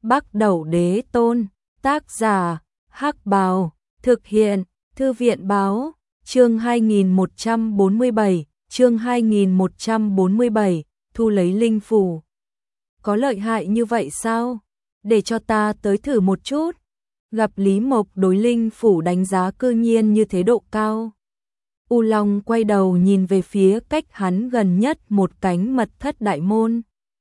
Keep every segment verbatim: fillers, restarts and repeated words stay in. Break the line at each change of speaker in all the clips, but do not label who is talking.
Bắc Đẩu Đế Tôn, tác giả, Hắc Bào, thực hiện, Thư viện báo, chương hai nghìn một trăm bốn mươi bảy, chương hai nghìn một trăm bốn mươi bảy, thu lấy linh phủ. Có lợi hại như vậy sao? Để cho ta tới thử một chút. Gặp Lý Mộc đối linh phủ đánh giá cư nhiên như thế độ cao. U Long quay đầu nhìn về phía cách hắn gần nhất một cánh mật thất đại môn.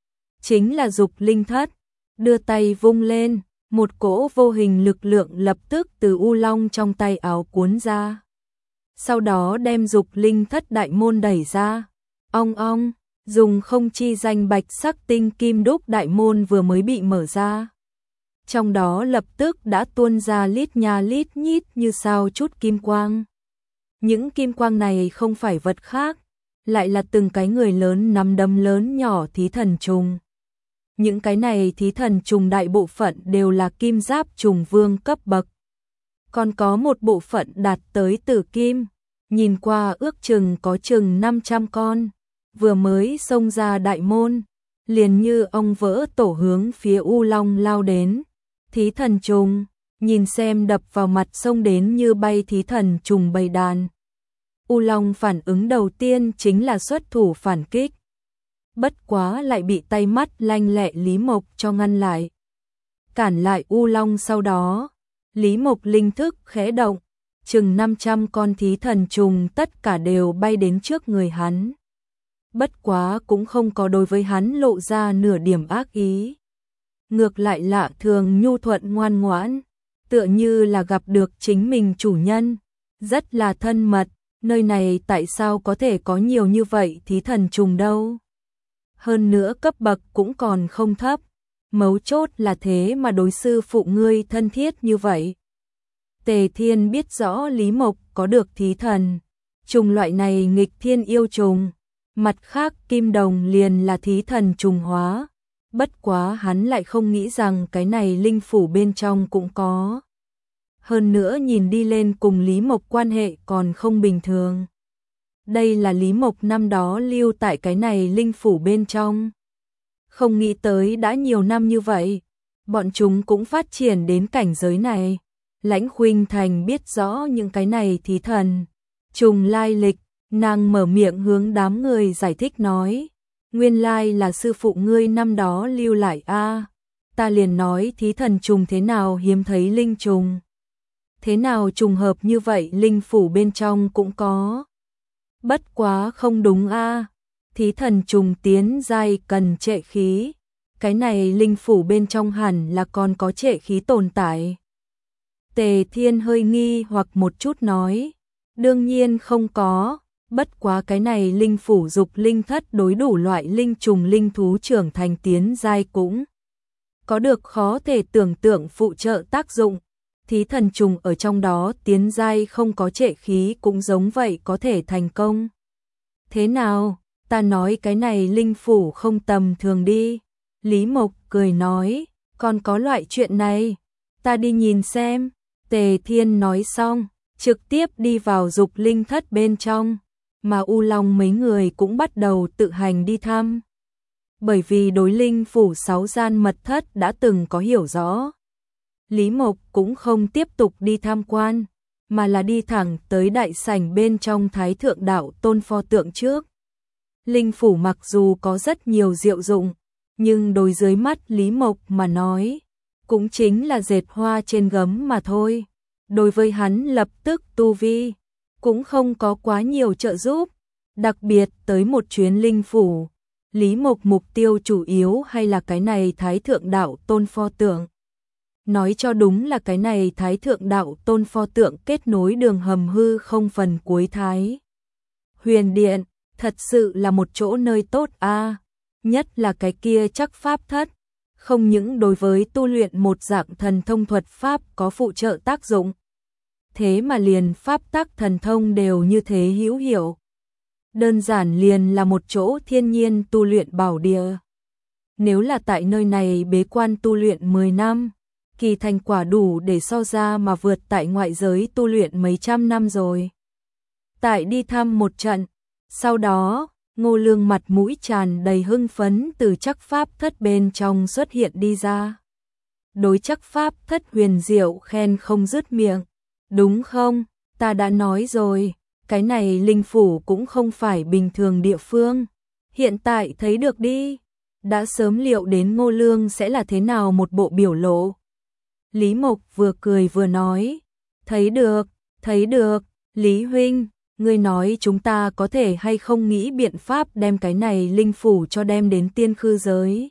Chính là Dục Linh Thất, đưa tay vung lên, một cỗ vô hình lực lượng lập tức từ U Long trong tay áo cuốn ra. Sau đó đem Dục Linh Thất đại môn đẩy ra. Ong ong, dùng không chi danh bạch sắc tinh kim đúc đại môn vừa mới bị mở ra. Trong đó lập tức đã tuôn ra lít nha lít nhít như sao chút kim quang. Những kim quang này không phải vật khác, lại là từng cái người lớn nắm đấm lớn nhỏ thí thần trùng. Những cái này thí thần trùng đại bộ phận đều là kim giáp trùng vương cấp bậc. Còn có một bộ phận đạt tới tử kim, nhìn qua ước chừng có chừng năm trăm con, vừa mới xông ra đại môn, liền như ong vỡ tổ hướng phía U Long lao đến. Thí thần trùng, nhìn xem đập vào mặt xông đến như bay thí thần trùng bầy đàn. U Long phản ứng đầu tiên chính là xuất thủ phản kích. Bất quá lại bị tay mắt lanh lẹ Lý Mộc cho ngăn lại. Cản lại U Long sau đó, Lý Mộc linh thức khẽ động, chừng năm trăm con thí thần trùng tất cả đều bay đến trước người hắn. Bất quá cũng không có đối với hắn lộ ra nửa điểm ác ý. Ngược lại lạ thường nhu thuận ngoan ngoãn, tựa như là gặp được chính mình chủ nhân, rất là thân mật. Nơi này tại sao có thể có nhiều như vậy thí thần trùng đâu? Hơn nữa cấp bậc cũng còn không thấp, mấu chốt là thế mà đối sư phụ ngươi thân thiết như vậy. Tề Thiên biết rõ Lý Mộc có được thí thần trùng loại này nghịch thiên yêu trùng, mặt khác kim đồng liền là thí thần trùng hóa, bất quá hắn lại không nghĩ rằng cái này linh phủ bên trong cũng có. Hơn nữa nhìn đi lên cùng Lý Mộc quan hệ còn không bình thường. Đây là Lý Mộc năm đó lưu tại cái này linh phủ bên trong. Không nghĩ tới đã nhiều năm như vậy, bọn chúng cũng phát triển đến cảnh giới này. Lãnh Khuynh Thành biết rõ những cái này thí thần trùng lai lịch, nàng mở miệng hướng đám người giải thích nói. Nguyên lai là sư phụ ngươi năm đó lưu lại a. Ta liền nói thí thần trùng thế nào hiếm thấy linh trùng. Thế nào trùng hợp như vậy linh phủ bên trong cũng có. Bất quá không đúng a, thí thần trùng tiến giai cần trệ khí. Cái này linh phủ bên trong hẳn là còn có trệ khí tồn tại. Tề Thiên hơi nghi hoặc một chút nói. Đương nhiên không có, bất quá cái này linh phủ Dục Linh Thất đối đủ loại linh trùng linh thú trưởng thành tiến giai cũng có được khó thể tưởng tượng phụ trợ tác dụng. Thí thần trùng ở trong đó tiến giai không có trệ khí cũng giống vậy có thể thành công. Thế nào, ta nói cái này linh phủ không tầm thường đi. Lý Mộc cười nói, còn có loại chuyện này, ta đi nhìn xem. Tề Thiên nói xong, trực tiếp đi vào Dục Linh Thất bên trong, mà U Long mấy người cũng bắt đầu tự hành đi thăm. Bởi vì đối linh phủ sáu gian mật thất đã từng có hiểu rõ. Lý Mộc cũng không tiếp tục đi tham quan, mà là đi thẳng tới đại sảnh bên trong Thái Thượng Đạo Tôn pho tượng trước. Linh phủ mặc dù có rất nhiều diệu dụng, nhưng đối dưới mắt Lý Mộc mà nói, cũng chính là dệt hoa trên gấm mà thôi. Đối với hắn lập tức tu vi, cũng không có quá nhiều trợ giúp, đặc biệt tới một chuyến linh phủ. Lý Mộc mục tiêu chủ yếu hay là cái này Thái Thượng Đạo Tôn pho tượng. Nói cho đúng là cái này Thái Thượng Đạo Tôn pho tượng kết nối đường hầm hư không phần cuối Thái Huyền Điện, thật sự là một chỗ nơi tốt a, nhất là cái kia chắc pháp thất, không những đối với tu luyện một dạng thần thông thuật pháp có phụ trợ tác dụng, thế mà liền pháp tắc thần thông đều như thế hữu hiệu. Đơn giản liền là một chỗ thiên nhiên tu luyện bảo địa. Nếu là tại nơi này bế quan tu luyện mười năm, kỳ thành quả đủ để so ra mà vượt tại ngoại giới tu luyện mấy trăm năm rồi. Tại đi thăm một trận, sau đó, Ngô Lương mặt mũi tràn đầy hưng phấn từ chắc pháp thất bên trong xuất hiện đi ra. đối chắc pháp thất huyền diệu khen không dứt miệng. Đúng không? Ta đã nói rồi, cái này linh phủ cũng không phải bình thường địa phương. Hiện tại thấy được đi, đã sớm liệu đến Ngô Lương sẽ là thế nào một bộ biểu lộ. Lý Mộc vừa cười vừa nói, thấy được, thấy được, Lý huynh, ngươi nói chúng ta có thể hay không nghĩ biện pháp đem cái này linh phủ cho đem đến tiên khư giới.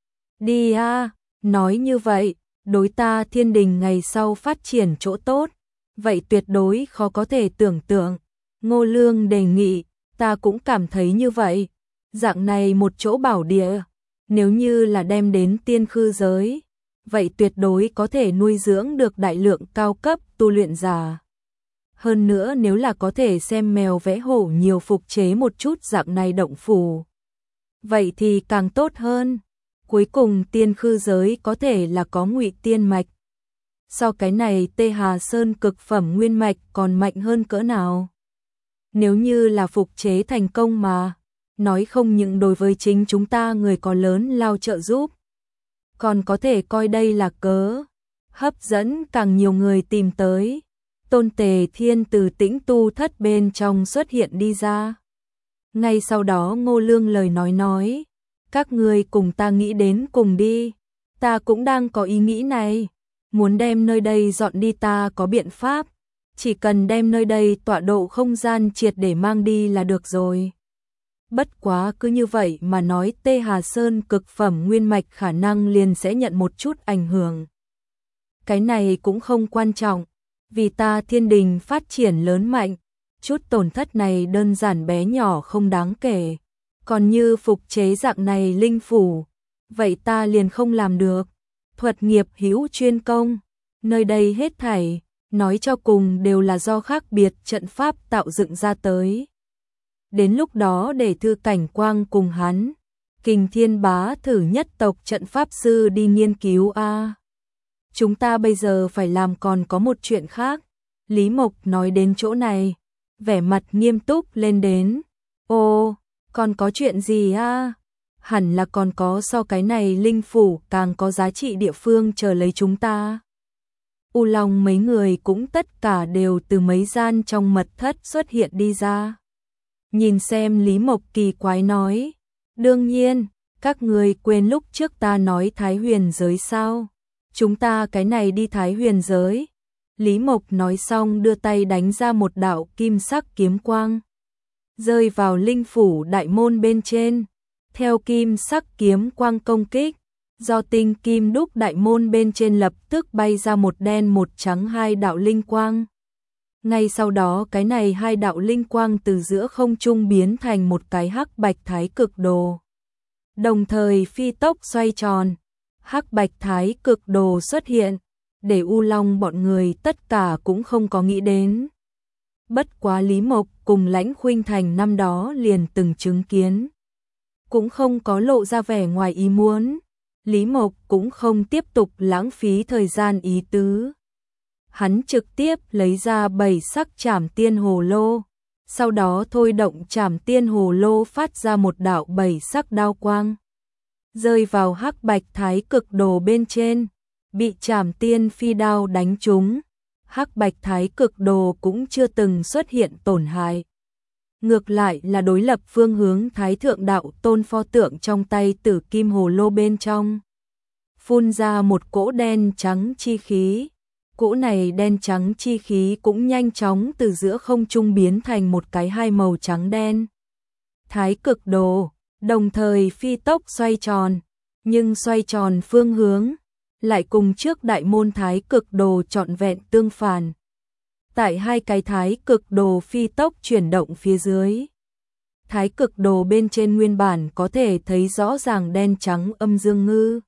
Đi a, nói như vậy, đối ta Thiên Đình ngày sau phát triển chỗ tốt, vậy tuyệt đối khó có thể tưởng tượng. Ngô Lương đề nghị, ta cũng cảm thấy như vậy, dạng này một chỗ bảo địa, nếu như là đem đến tiên khư giới, vậy tuyệt đối có thể nuôi dưỡng được đại lượng cao cấp tu luyện giả. Hơn nữa nếu là có thể xem mèo vẽ hổ nhiều phục chế một chút dạng này động phủ, vậy thì càng tốt hơn. Cuối cùng tiên khư giới có thể là có ngụy tiên mạch. Sau cái này Tê Hà Sơn cực phẩm nguyên mạch còn mạnh hơn cỡ nào? Nếu như là phục chế thành công mà, nói không những đối với chính chúng ta người có lớn lao trợ giúp, còn có thể coi đây là cớ, hấp dẫn càng nhiều người tìm tới. Tôn Tề Thiên từ tĩnh tu thất bên trong xuất hiện đi ra. Ngay sau đó Ngô Lương lời nói nói, các người cùng ta nghĩ đến cùng đi, ta cũng đang có ý nghĩ này, muốn đem nơi đây dọn đi ta có biện pháp, chỉ cần đem nơi đây tọa độ không gian triệt để mang đi là được rồi. Bất quá cứ như vậy mà nói Tê Hà Sơn cực phẩm nguyên mạch khả năng liền sẽ nhận một chút ảnh hưởng. Cái này cũng không quan trọng, vì ta Thiên Đình phát triển lớn mạnh, chút tổn thất này đơn giản bé nhỏ không đáng kể. Còn như phục chế dạng này linh phủ, vậy ta liền không làm được. Thuật nghiệp hữu chuyên công, nơi đây hết thảy, nói cho cùng đều là do khác biệt trận pháp tạo dựng ra tới. Đến lúc đó để Thư Cảnh Quang cùng hắn, Kình Thiên Bá thử nhất tộc trận pháp sư đi nghiên cứu a. Chúng ta bây giờ phải làm còn có một chuyện khác. Lý Mộc nói đến chỗ này, vẻ mặt nghiêm túc lên đến. Ô, còn có chuyện gì a? Hẳn là còn có so cái này linh phủ càng có giá trị địa phương chờ lấy chúng ta. U Long mấy người cũng tất cả đều từ mấy gian trong mật thất xuất hiện đi ra. Nhìn xem Lý Mộc kỳ quái nói, đương nhiên, các người quên lúc trước ta nói Thái Huyền giới sao? Chúng ta cái này đi Thái Huyền giới. Lý Mộc nói xong đưa tay đánh ra một đạo kim sắc kiếm quang, rơi vào linh phủ đại môn bên trên. Theo kim sắc kiếm quang công kích, do tinh kim đúc đại môn bên trên lập tức bay ra một đen một trắng hai đạo linh quang. Ngay sau đó cái này hai đạo linh quang từ giữa không trung biến thành một cái hắc bạch thái cực đồ. Đồng thời phi tốc xoay tròn, hắc bạch thái cực đồ xuất hiện, để U Long bọn người tất cả cũng không có nghĩ đến. Bất quá Lý Mộc cùng Lãnh Khuynh Thành năm đó liền từng chứng kiến, cũng không có lộ ra vẻ ngoài ý muốn. Lý Mộc cũng không tiếp tục lãng phí thời gian ý tứ. Hắn trực tiếp lấy ra bảy sắc Trảm Tiên Hồ Lô, sau đó thôi động Trảm Tiên Hồ Lô phát ra một đạo bảy sắc đao quang, rơi vào hắc bạch thái cực đồ bên trên, bị Trảm Tiên phi đao đánh trúng. Hắc bạch thái cực đồ cũng chưa từng xuất hiện tổn hại. Ngược lại là đối lập phương hướng Thái Thượng Đạo Tôn pho tượng trong tay Tử Kim Hồ Lô bên trong, phun ra một cỗ đen trắng chi khí. Cỗ này đen trắng chi khí cũng nhanh chóng từ giữa không trung biến thành một cái hai màu trắng đen. Thái cực đồ, đồng thời phi tốc xoay tròn, nhưng xoay tròn phương hướng lại cùng trước đại môn thái cực đồ trọn vẹn tương phản. Tại hai cái thái cực đồ phi tốc chuyển động phía dưới, thái cực đồ bên trên nguyên bản có thể thấy rõ ràng đen trắng âm dương ngư,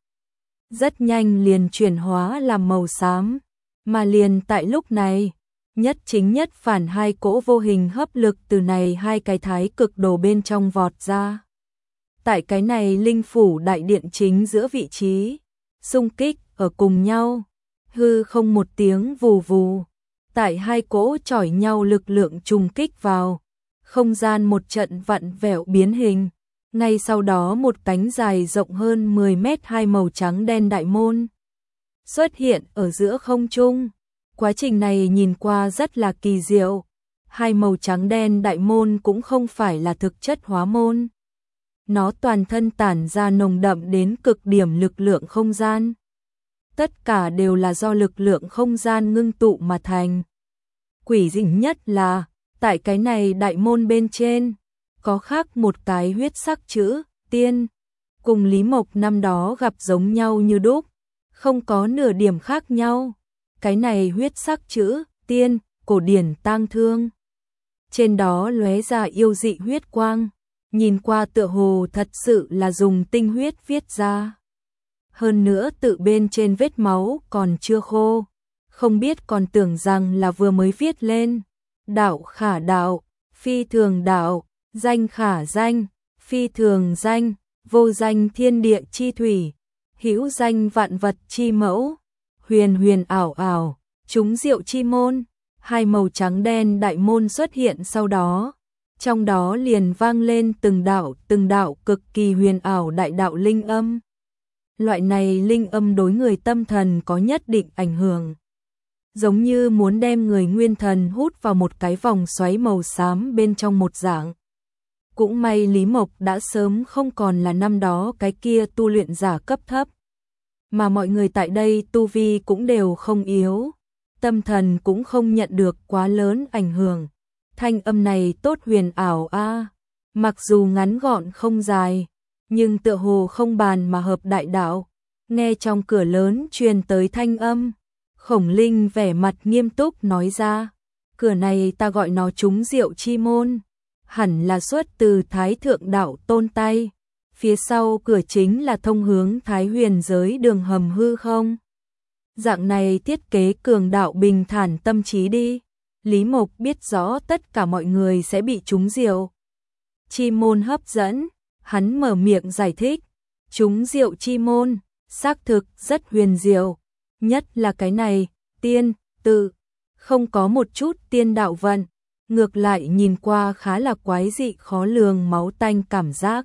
rất nhanh liền chuyển hóa làm màu xám. Mà liền tại lúc này, nhất chính nhất phản hai cỗ vô hình hấp lực từ này hai cái thái cực đồ bên trong vọt ra. Tại cái này linh phủ đại điện chính giữa vị trí, xung kích ở cùng nhau, hư không một tiếng vù vù. Tại hai cỗ chỏi nhau lực lượng trùng kích vào, không gian một trận vặn vẹo biến hình. Ngay sau đó một cánh dài rộng hơn mười mét hai màu trắng đen đại môn xuất hiện ở giữa không trung. Quá trình này nhìn qua rất là kỳ diệu. Hai màu trắng đen đại môn cũng không phải là thực chất hóa môn. Nó toàn thân tản ra nồng đậm đến cực điểm lực lượng không gian. Tất cả đều là do lực lượng không gian ngưng tụ mà thành. Quỷ dị nhất là, tại cái này đại môn bên trên, có khắc một cái huyết sắc chữ, tiên. Cùng Lý Mộc năm đó gặp giống nhau như đúc, không có nửa điểm khác nhau. Cái này huyết sắc chữ, tiên, cổ điển tang thương. Trên đó lóe ra yêu dị huyết quang, nhìn qua tựa hồ thật sự là dùng tinh huyết viết ra. Hơn nữa tự bên trên vết máu còn chưa khô, không biết còn tưởng rằng là vừa mới viết lên. Đạo khả đạo, phi thường đạo, danh khả danh, phi thường danh, vô danh thiên địa chi thủy, hữu danh vạn vật chi mẫu, huyền huyền ảo ảo, chúng diệu chi môn. Hai màu trắng đen đại môn xuất hiện sau đó, trong đó liền vang lên từng đạo từng đạo cực kỳ huyền ảo đại đạo linh âm. Loại này linh âm đối người tâm thần có nhất định ảnh hưởng, giống như muốn đem người nguyên thần hút vào một cái vòng xoáy màu xám bên trong một dạng. Cũng may Lý Mộc đã sớm không còn là năm đó cái kia tu luyện giả cấp thấp, mà mọi người tại đây tu vi cũng đều không yếu, tâm thần cũng không nhận được quá lớn ảnh hưởng. Thanh âm này tốt huyền ảo a, mặc dù ngắn gọn không dài, nhưng tựa hồ không bàn mà hợp đại đạo. Nghe trong cửa lớn truyền tới thanh âm, Khổng Linh vẻ mặt nghiêm túc nói ra, cửa này ta gọi nó chúng diệu chi môn, hẳn là xuất từ Thái Thượng Đạo Tôn tay, phía sau cửa chính là thông hướng Thái Huyền giới đường hầm hư không. Dạng này thiết kế cường đạo bình thản tâm trí đi. Lý Mộc biết rõ tất cả mọi người sẽ bị chúng diệu chi môn hấp dẫn, hắn mở miệng giải thích, chúng diệu chi môn, xác thực rất huyền diệu, nhất là cái này, tiên, tự, không có một chút tiên đạo vận, ngược lại nhìn qua khá là quái dị khó lường máu tanh cảm giác.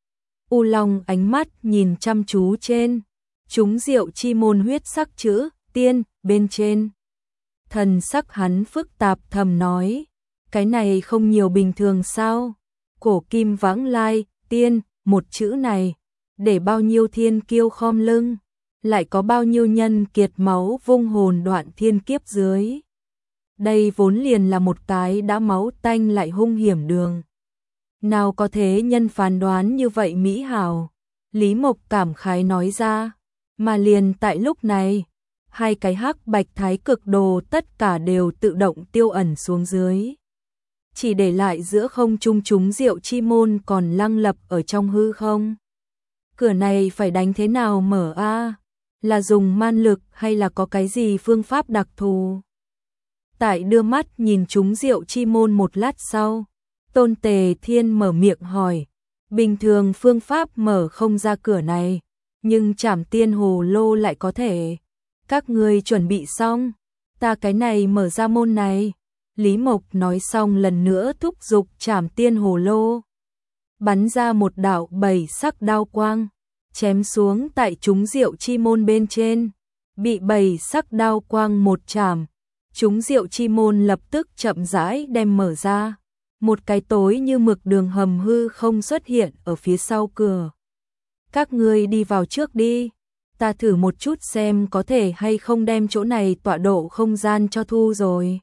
U Long ánh mắt nhìn chăm chú trên, chúng diệu chi môn huyết sắc chữ, tiên, bên trên. Thần sắc hắn phức tạp thầm nói, cái này không nhiều bình thường sao? Cổ kim vãng lai, tiên, một chữ này, để bao nhiêu thiên kiêu khom lưng, lại có bao nhiêu nhân kiệt máu vung hồn đoạn thiên kiếp dưới. Đây vốn liền là một cái đã máu tanh lại hung hiểm đường. Nào có thế nhân phán đoán như vậy mỹ hảo, Lý Mộc cảm khái nói ra, mà liền tại lúc này, hai cái hắc bạch thái cực đồ tất cả đều tự động tiêu ẩn xuống dưới. Chỉ để lại giữa không trung chúng diệu chi môn còn lăng lập ở trong hư không. Cửa này phải đánh thế nào mở a? Là dùng man lực hay là có cái gì phương pháp đặc thù? Tại đưa mắt nhìn chúng diệu chi môn một lát sau, Tôn Tề Thiên mở miệng hỏi, bình thường phương pháp mở không ra cửa này, nhưng Trảm Tiên Hồ Lô lại có thể. Các người chuẩn bị xong, ta cái này mở ra môn này. Lý Mộc nói xong lần nữa thúc giục Trảm Tiên Hồ Lô, bắn ra một đạo bảy sắc đao quang, chém xuống tại chúng diệu chi môn bên trên, bị bảy sắc đao quang một chạm, chúng diệu chi môn lập tức chậm rãi đem mở ra, một cái tối như mực đường hầm hư không xuất hiện ở phía sau cửa. Các ngươi đi vào trước đi, ta thử một chút xem có thể hay không đem chỗ này tọa độ không gian cho thu rồi.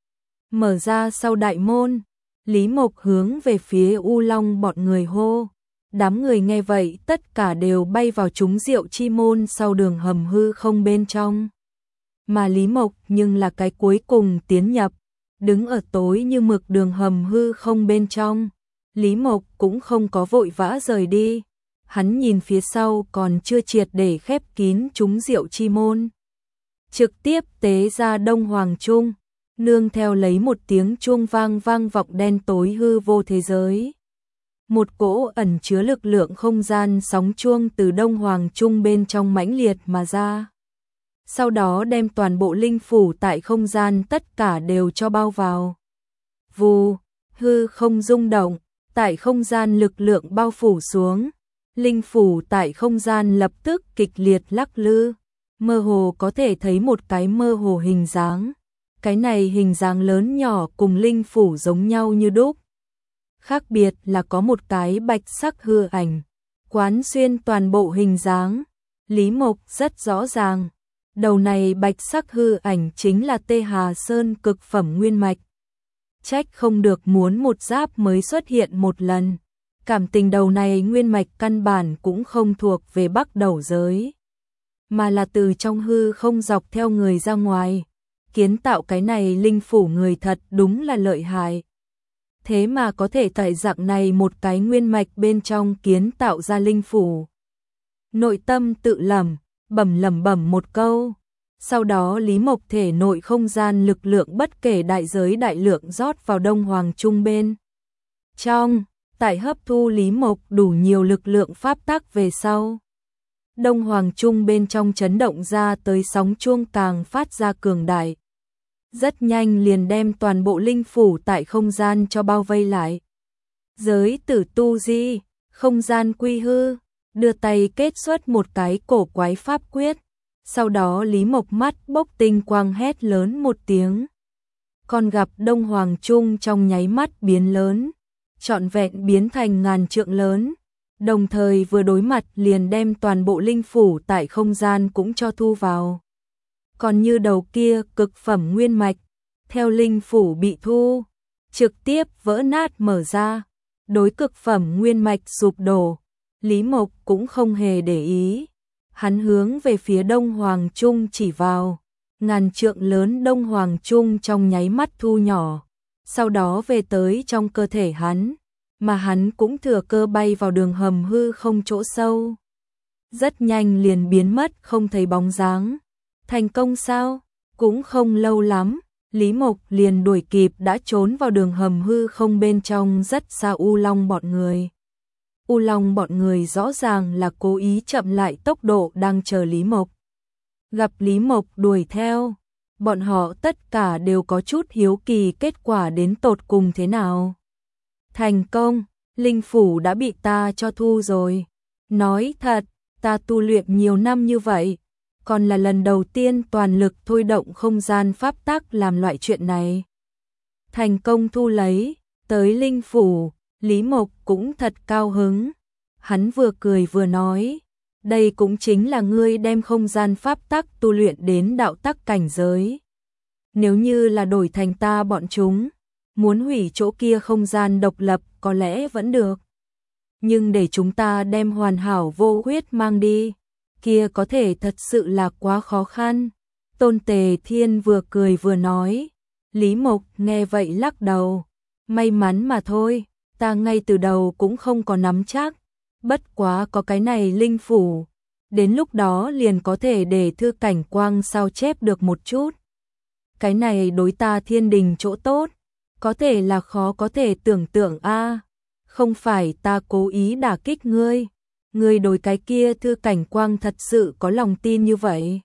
Mở ra sau đại môn, Lý Mộc hướng về phía U Long bọn người hô. Đám người nghe vậy tất cả đều bay vào chúng diệu chi môn sau đường hầm hư không bên trong. Mà Lý Mộc nhưng là cái cuối cùng tiến nhập, đứng ở tối như mực đường hầm hư không bên trong. Lý Mộc cũng không có vội vã rời đi. Hắn nhìn phía sau còn chưa triệt để khép kín chúng diệu chi môn. Trực tiếp tế ra Đông Hoàng Trung, nương theo lấy một tiếng chuông vang vang vọng đen tối hư vô thế giới. Một cỗ ẩn chứa lực lượng không gian sóng chuông từ Đông Hoàng Trung bên trong mãnh liệt mà ra. Sau đó đem toàn bộ linh phủ tại không gian tất cả đều cho bao vào. Vù, hư không rung động, tại không gian lực lượng bao phủ xuống. Linh phủ tại không gian lập tức kịch liệt lắc lư, mơ hồ có thể thấy một cái mơ hồ hình dáng. Cái này hình dáng lớn nhỏ cùng linh phủ giống nhau như đúc. Khác biệt là có một cái bạch sắc hư ảnh, quán xuyên toàn bộ hình dáng. Lý Mộc rất rõ ràng, đầu này bạch sắc hư ảnh chính là Tê Hà Sơn cực phẩm nguyên mạch. Trách không được muốn một giáp mới xuất hiện một lần. Cảm tình đầu này nguyên mạch căn bản cũng không thuộc về Bắc Đầu giới, mà là từ trong hư không dọc theo người ra ngoài. Kiến tạo cái này linh phủ người thật đúng là lợi hại. Thế mà có thể tại dạng này một cái nguyên mạch bên trong kiến tạo ra linh phủ. Nội tâm tự lẩm, bẩm lẩm bẩm một câu. Sau đó Lý Mộc thể nội không gian lực lượng bất kể đại giới đại lượng rót vào Đông Hoàng Trung bên trong, tại hấp thu Lý Mộc đủ nhiều lực lượng pháp tắc về sau. Đông Hoàng Trung bên trong chấn động ra tới sóng chuông càng phát ra cường đại. Rất nhanh liền đem toàn bộ linh phủ tại không gian cho bao vây lại. Giới tử tu di, không gian quy hư, đưa tay kết xuất một cái cổ quái pháp quyết. Sau đó Lý Mộc mắt bốc tinh quang hét lớn một tiếng. Còn gặp Đông Hoàng Trung trong nháy mắt biến lớn, trọn vẹn biến thành ngàn trượng lớn. Đồng thời vừa đối mặt liền đem toàn bộ linh phủ tại không gian cũng cho thu vào. Còn như đầu kia cực phẩm nguyên mạch, theo linh phủ bị thu, trực tiếp vỡ nát mở ra. Đối cực phẩm nguyên mạch sụp đổ, Lý Mộc cũng không hề để ý. Hắn hướng về phía Đông Hoàng Trung chỉ vào, ngàn trượng lớn Đông Hoàng Trung trong nháy mắt thu nhỏ, sau đó về tới trong cơ thể hắn, mà hắn cũng thừa cơ bay vào đường hầm hư không chỗ sâu. Rất nhanh liền biến mất không thấy bóng dáng. Thành công sao? Cũng không lâu lắm, Lý Mộc liền đuổi kịp đã trốn vào đường hầm hư không bên trong rất xa U Long bọn người. U Long bọn người rõ ràng là cố ý chậm lại tốc độ đang chờ Lý Mộc. Gặp Lý Mộc đuổi theo, bọn họ tất cả đều có chút hiếu kỳ kết quả đến tột cùng thế nào. Thành công, linh phủ đã bị ta cho thu rồi. Nói thật, ta tu luyện nhiều năm như vậy, còn là lần đầu tiên toàn lực thôi động không gian pháp tắc làm loại chuyện này. Thành công thu lấy, tới linh phủ, Lý Mộc cũng thật cao hứng. Hắn vừa cười vừa nói, đây cũng chính là ngươi đem không gian pháp tắc tu luyện đến đạo tắc cảnh giới. Nếu như là đổi thành ta bọn chúng, muốn hủy chỗ kia không gian độc lập có lẽ vẫn được. Nhưng để chúng ta đem hoàn hảo vô huyết mang đi, kia có thể thật sự là quá khó khăn. Tôn Tề Thiên vừa cười vừa nói. Lý Mộc nghe vậy lắc đầu. May mắn mà thôi, ta ngay từ đầu cũng không có nắm chắc. Bất quá có cái này linh phủ, đến lúc đó liền có thể để Thư Cảnh Quang sao chép được một chút. Cái này đối ta thiên đình chỗ tốt, có thể là khó có thể tưởng tượng a. Không phải ta cố ý đả kích ngươi, ngươi đối cái kia Thư Cảnh Quang thật sự có lòng tin như vậy.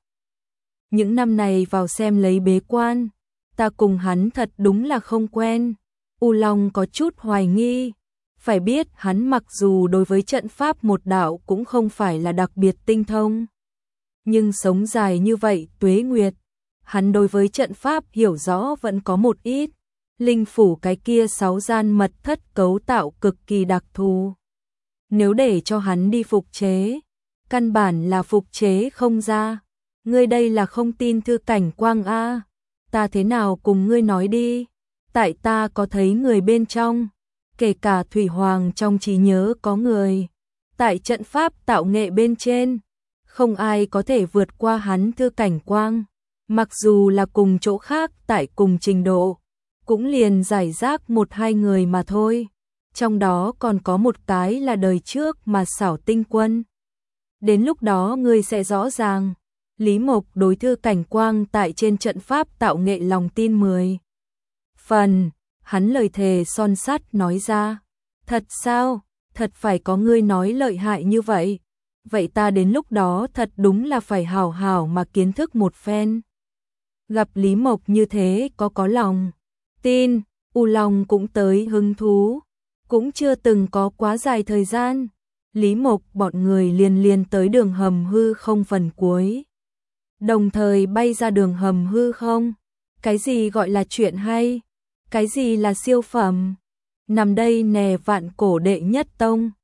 Những năm này vào xem lấy bế quan, ta cùng hắn thật đúng là không quen. U Long có chút hoài nghi, phải biết hắn mặc dù đối với trận pháp một đạo cũng không phải là đặc biệt tinh thông, nhưng sống dài như vậy tuế nguyệt, hắn đối với trận pháp hiểu rõ vẫn có một ít. Linh phủ cái kia sáu gian mật thất cấu tạo cực kỳ đặc thù. Nếu để cho hắn đi phục chế, căn bản là phục chế không ra. Ngươi đây là không tin Thư Cảnh Quang a? Ta thế nào cùng ngươi nói đi? Tại ta có thấy người bên trong, kể cả Thủy Hoàng trong trí nhớ có người. Tại trận pháp tạo nghệ bên trên, không ai có thể vượt qua hắn Thư Cảnh Quang. Mặc dù là cùng chỗ khác tại cùng trình độ, cũng liền giải rác một hai người mà thôi. Trong đó còn có một cái là đời trước mà Xảo Tinh Quân. Đến lúc đó ngươi sẽ rõ ràng. Lý Mộc đối Thư Cảnh Quang tại trên trận pháp tạo nghệ lòng tin mười phần, hắn lời thề son sắt nói ra. Thật sao? Thật phải có ngươi nói lợi hại như vậy? Vậy ta đến lúc đó thật đúng là phải hảo hảo mà kiến thức một phen. Gặp Lý Mộc như thế có có lòng tin, U Long cũng tới hứng thú. Cũng chưa từng có quá dài thời gian, Lý Mộc bọn người liền liền tới đường hầm hư không phần cuối. đồng thời bay ra đường hầm hư không? Cái gì gọi là chuyện hay? Cái gì là siêu phẩm? Nằm đây nè vạn cổ đệ nhất tông.